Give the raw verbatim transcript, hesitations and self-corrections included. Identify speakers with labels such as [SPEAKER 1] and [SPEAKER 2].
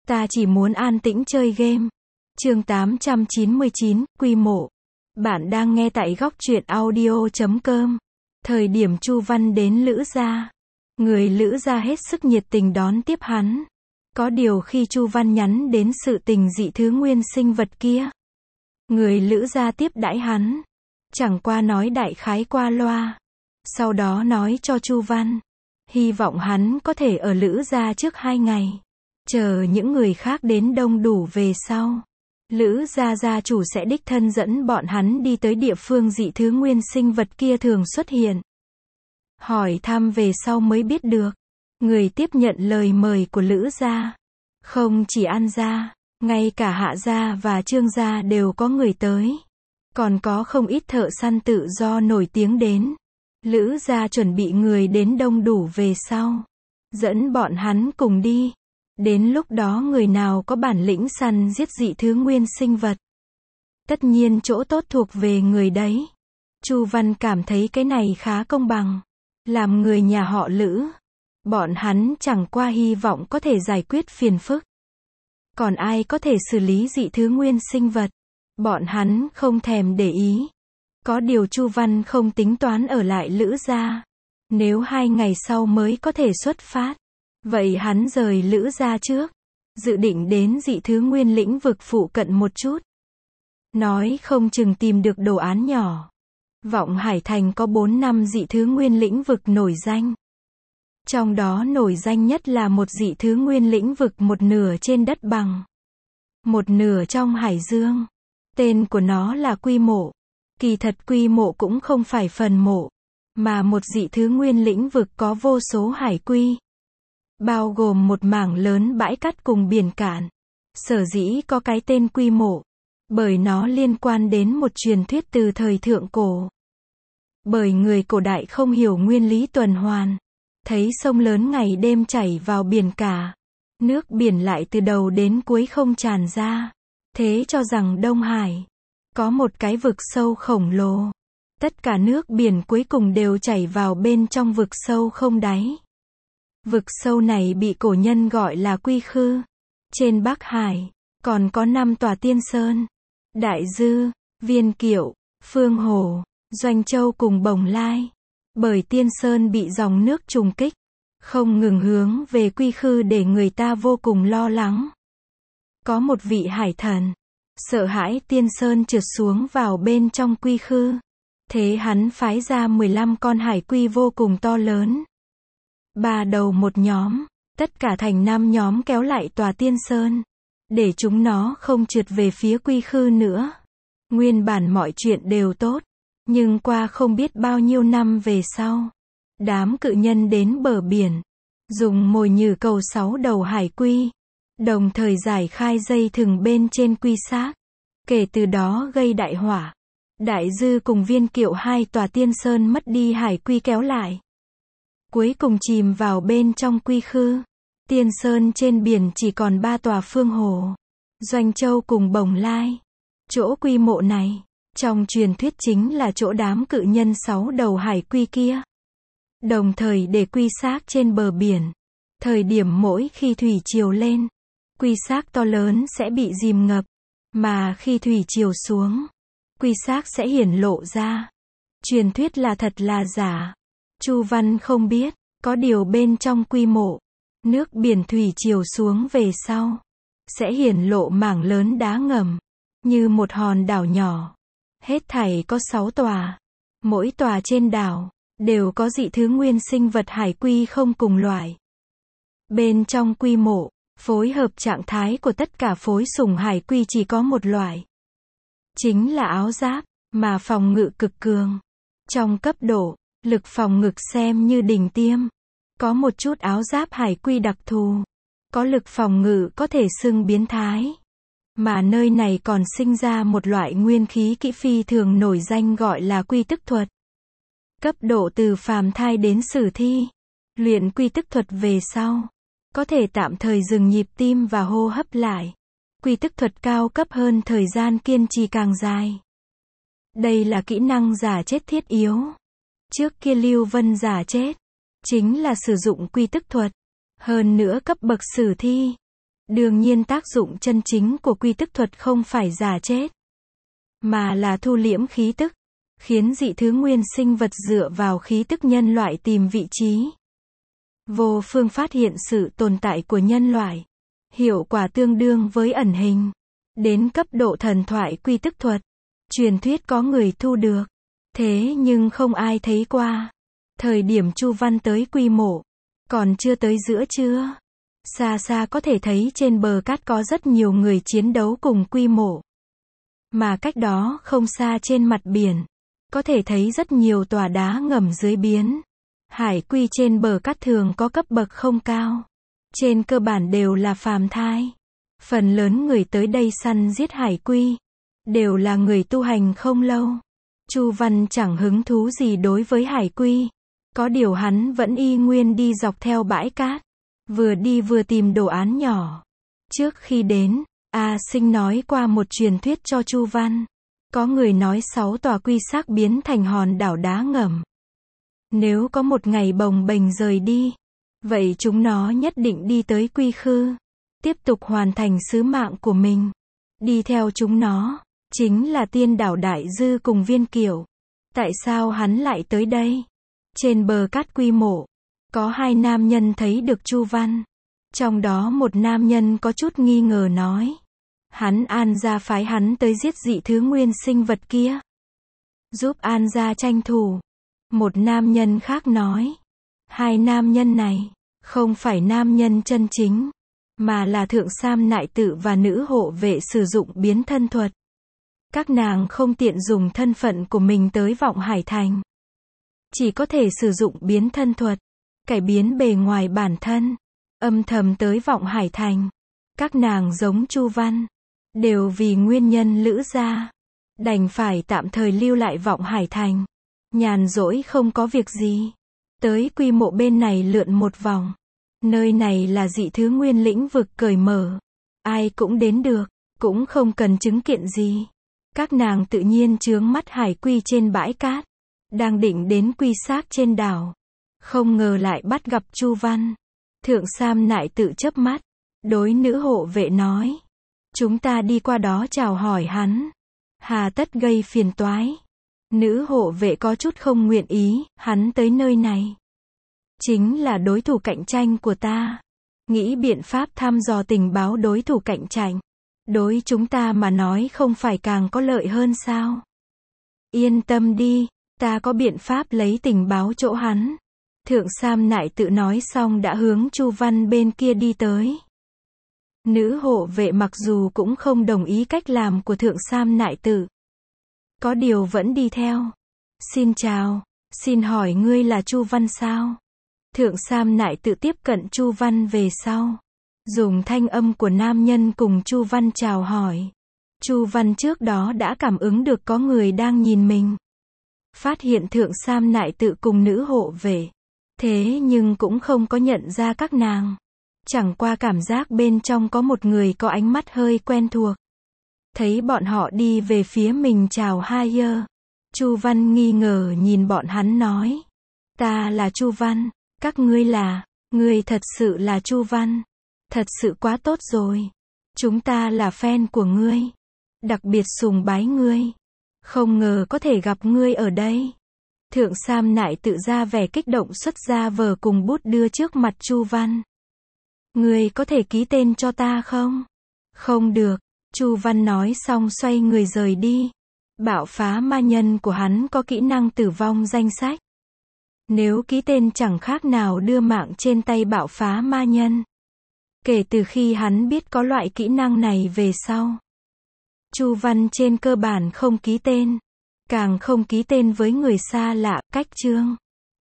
[SPEAKER 1] Ta chỉ muốn an tĩnh chơi game. Chương tám trăm chín mươi chín, Quy Mộ. Bạn đang nghe tại góc truyện audio chấm com. Thời điểm Chu Văn đến Lữ gia, người Lữ gia hết sức nhiệt tình đón tiếp hắn. Có điều khi Chu Văn nhắn đến sự tình dị thứ nguyên sinh vật kia, người Lữ gia tiếp đãi hắn, chẳng qua nói đại khái qua loa. Sau đó nói cho Chu Văn, hy vọng hắn có thể ở Lữ gia trước hai ngày, chờ những người khác đến đông đủ về sau. Lữ gia gia chủ sẽ đích thân dẫn bọn hắn đi tới địa phương dị thứ nguyên sinh vật kia thường xuất hiện. Hỏi thăm về sau mới biết được, người tiếp nhận lời mời của Lữ gia, không chỉ An gia, ngay cả Hạ gia và Trương gia đều có người tới. Còn có không ít thợ săn tự do nổi tiếng đến. Lữ gia chuẩn bị người đến đông đủ về sau, dẫn bọn hắn cùng đi. Đến lúc đó người nào có bản lĩnh săn giết dị thứ nguyên sinh vật, tất nhiên chỗ tốt thuộc về người đấy. Chu Văn cảm thấy cái này khá công bằng. Làm người nhà họ Lữ, bọn hắn chẳng qua hy vọng có thể giải quyết phiền phức. Còn ai có thể xử lý dị thứ nguyên sinh vật, bọn hắn không thèm để ý. Có điều Chu Văn không tính toán ở lại Lữ gia. Nếu hai ngày sau mới có thể xuất phát, vậy hắn rời Lữ gia trước, dự định đến dị thứ nguyên lĩnh vực phụ cận một chút. Nói không chừng tìm được đồ án nhỏ. Vọng Hải Thành có bốn năm dị thứ nguyên lĩnh vực nổi danh. Trong đó nổi danh nhất là một dị thứ nguyên lĩnh vực một nửa trên đất bằng, một nửa trong hải dương. Tên của nó là Quy Mộ. Kỳ thật Quy Mộ cũng không phải phần mộ, mà một dị thứ nguyên lĩnh vực có vô số hải quy, bao gồm một mảng lớn bãi cát cùng biển cạn. Sở dĩ có cái tên Quy Mộ, bởi nó liên quan đến một truyền thuyết từ thời thượng cổ. Bởi người cổ đại không hiểu nguyên lý tuần hoàn, thấy sông lớn ngày đêm chảy vào biển cả, nước biển lại từ đầu đến cuối không tràn ra, thế cho rằng Đông Hải có một cái vực sâu khổng lồ. Tất cả nước biển cuối cùng đều chảy vào bên trong vực sâu không đáy. Vực sâu này bị cổ nhân gọi là Quy Khư. Trên Bắc Hải còn có năm tòa tiên sơn: Đại Dư, Viên Kiệu, Phương Hồ, Doanh Châu cùng Bồng Lai. Bởi tiên sơn bị dòng nước trùng kích, không ngừng hướng về Quy Khư để người ta vô cùng lo lắng. Có một vị hải thần sợ hãi tiên sơn trượt xuống vào bên trong Quy Khư, thế hắn phái ra mười lăm con hải quy vô cùng to lớn, ba đầu một nhóm, tất cả thành năm nhóm kéo lại tòa tiên sơn, để chúng nó không trượt về phía Quy Khư nữa. Nguyên bản mọi chuyện đều tốt, nhưng qua không biết bao nhiêu năm về sau, đám cự nhân đến bờ biển, dùng mồi nhử cầu sáu đầu hải quy, đồng thời giải khai dây thừng bên trên quy xác. Kể từ đó gây đại hỏa. Đại Dư cùng Viên Kiệu hai tòa tiên sơn mất đi hải quy kéo lại, cuối cùng chìm vào bên trong Quy Khư. Tiên sơn trên biển chỉ còn ba tòa Phương Hồ, Doanh Châu cùng Bồng Lai. Chỗ Quy Mộ này, trong truyền thuyết chính là chỗ đám cự nhân sáu đầu hải quy kia, đồng thời để quy xác trên bờ biển. Thời điểm mỗi khi thủy triều lên, quy xác to lớn sẽ bị dìm ngập, mà khi thủy triều xuống, quy xác sẽ hiển lộ ra. Truyền thuyết là thật là giả, Chu Văn không biết. Có điều bên trong Quy Mộ, nước biển thủy triều xuống về sau, sẽ hiển lộ mảng lớn đá ngầm, như một hòn đảo nhỏ. Hết thảy có sáu tòa. Mỗi tòa trên đảo đều có dị thứ nguyên sinh vật hải quy không cùng loại. Bên trong Quy Mộ, phối hợp trạng thái của tất cả phối sủng hải quy chỉ có một loại, chính là áo giáp, mà phòng ngự cực cường. Trong cấp độ lực phòng ngự xem như đỉnh tiêm, có một chút áo giáp hải quy đặc thù, có lực phòng ngự có thể xưng biến thái. Mà nơi này còn sinh ra một loại nguyên khí kỹ phi thường nổi danh gọi là quy tức thuật. Cấp độ từ phàm thai đến sử thi, luyện quy tức thuật về sau, có thể tạm thời dừng nhịp tim và hô hấp lại. Quy tức thuật cao cấp hơn, thời gian kiên trì càng dài. Đây là kỹ năng giả chết thiết yếu. Trước kia Lưu Vân giả chết chính là sử dụng quy tức thuật, hơn nữa cấp bậc sử thi. Đương nhiên tác dụng chân chính của quy tức thuật không phải giả chết, mà là thu liễm khí tức, khiến dị thứ nguyên sinh vật dựa vào khí tức nhân loại tìm vị trí vô phương phát hiện sự tồn tại của nhân loại. Hiệu quả tương đương với ẩn hình. Đến cấp độ thần thoại quy tức thuật, truyền thuyết có người thu được, thế nhưng không ai thấy qua. Thời điểm Chu Văn tới Quy Mộ, còn chưa tới giữa trưa. Xa xa có thể thấy trên bờ cát có rất nhiều người chiến đấu cùng Quy Mộ. Mà cách đó không xa trên mặt biển, có thể thấy rất nhiều tòa đá ngầm dưới biến. Hải quy trên bờ cát thường có cấp bậc không cao. Trên cơ bản đều là phàm thai. Phần lớn người tới đây săn giết hải quy, đều là người tu hành không lâu. Chu Văn chẳng hứng thú gì đối với hải quy. Có điều hắn vẫn y nguyên đi dọc theo bãi cát. Vừa đi vừa tìm đồ án nhỏ. Trước khi đến, A Sinh nói qua một truyền thuyết cho Chu Văn. Có người nói sáu tòa quy xác biến thành hòn đảo đá ngầm. Nếu có một ngày bồng bềnh rời đi, vậy chúng nó nhất định đi tới Quy Khư, tiếp tục hoàn thành sứ mạng của mình. Đi theo chúng nó, chính là Tiên Đảo Đại Dư cùng Viên Kiều. Tại sao hắn lại tới đây? Trên bờ cát Quy Mộ, có hai nam nhân thấy được Chu Văn. Trong đó một nam nhân có chút nghi ngờ nói. Hắn An gia phái hắn tới giết dị thứ nguyên sinh vật kia. Giúp An gia tranh thủ. Một nam nhân khác nói. Hai nam nhân này, không phải nam nhân chân chính, mà là Thượng Sam Nại Tự và nữ hộ vệ sử dụng biến thân thuật. Các nàng không tiện dùng thân phận của mình tới Vọng Hải Thành. Chỉ có thể sử dụng biến thân thuật, cải biến bề ngoài bản thân, âm thầm tới Vọng Hải Thành. Các nàng giống Chu Văn, đều vì nguyên nhân Lữ gia, đành phải tạm thời lưu lại Vọng Hải Thành. Nhàn rỗi không có việc gì, tới Quy Mộ bên này lượn một vòng. Nơi này là dị thứ nguyên lĩnh vực cởi mở, ai cũng đến được, cũng không cần chứng kiện gì. Các nàng tự nhiên chướng mắt hải quy trên bãi cát, đang định đến quy xác trên đảo, không ngờ lại bắt gặp Chu Văn. Thượng Sam Nại Tự chớp mắt, đối nữ hộ vệ nói, chúng ta đi qua đó chào hỏi hắn, hà tất gây phiền toái. Nữ hộ vệ có chút không nguyện ý, hắn tới nơi này chính là đối thủ cạnh tranh của ta. Nghĩ biện pháp thăm dò tình báo đối thủ cạnh tranh. Đối chúng ta mà nói không phải càng có lợi hơn sao? Yên tâm đi, ta có biện pháp lấy tình báo chỗ hắn. Thượng Sam Nại Tự nói xong đã hướng Chu Văn bên kia đi tới. Nữ hộ vệ mặc dù cũng không đồng ý cách làm của Thượng Sam Nại Tự, có điều vẫn đi theo. Xin chào, xin hỏi ngươi là Chu Văn sao? Thượng Sam Nại Tự tiếp cận Chu Văn về sau, dùng thanh âm của nam nhân cùng Chu Văn chào hỏi. Chu Văn trước đó đã cảm ứng được có người đang nhìn mình. Phát hiện Thượng Sam Nại Tự cùng nữ hộ vệ. Thế nhưng cũng không có nhận ra các nàng. Chẳng qua cảm giác bên trong có một người có ánh mắt hơi quen thuộc. Thấy bọn họ đi về phía mình chào hai ơ. Chu Văn nghi ngờ nhìn bọn hắn nói. Ta là Chu Văn, các ngươi là, ngươi thật sự là Chu Văn. Thật sự quá tốt rồi. Chúng ta là fan của ngươi. Đặc biệt sùng bái ngươi. Không ngờ có thể gặp ngươi ở đây. Thượng Sam Nại Tự ra vẻ kích động xuất ra vở cùng bút đưa trước mặt Chu Văn. Ngươi có thể ký tên cho ta không? Không được. Chu Văn nói xong xoay người rời đi. Bạo phá ma nhân của hắn có kỹ năng tử vong danh sách. Nếu ký tên chẳng khác nào đưa mạng trên tay bạo phá ma nhân. Kể từ khi hắn biết có loại kỹ năng này về sau, Chu Văn trên cơ bản không ký tên, càng không ký tên với người xa lạ, cách chương.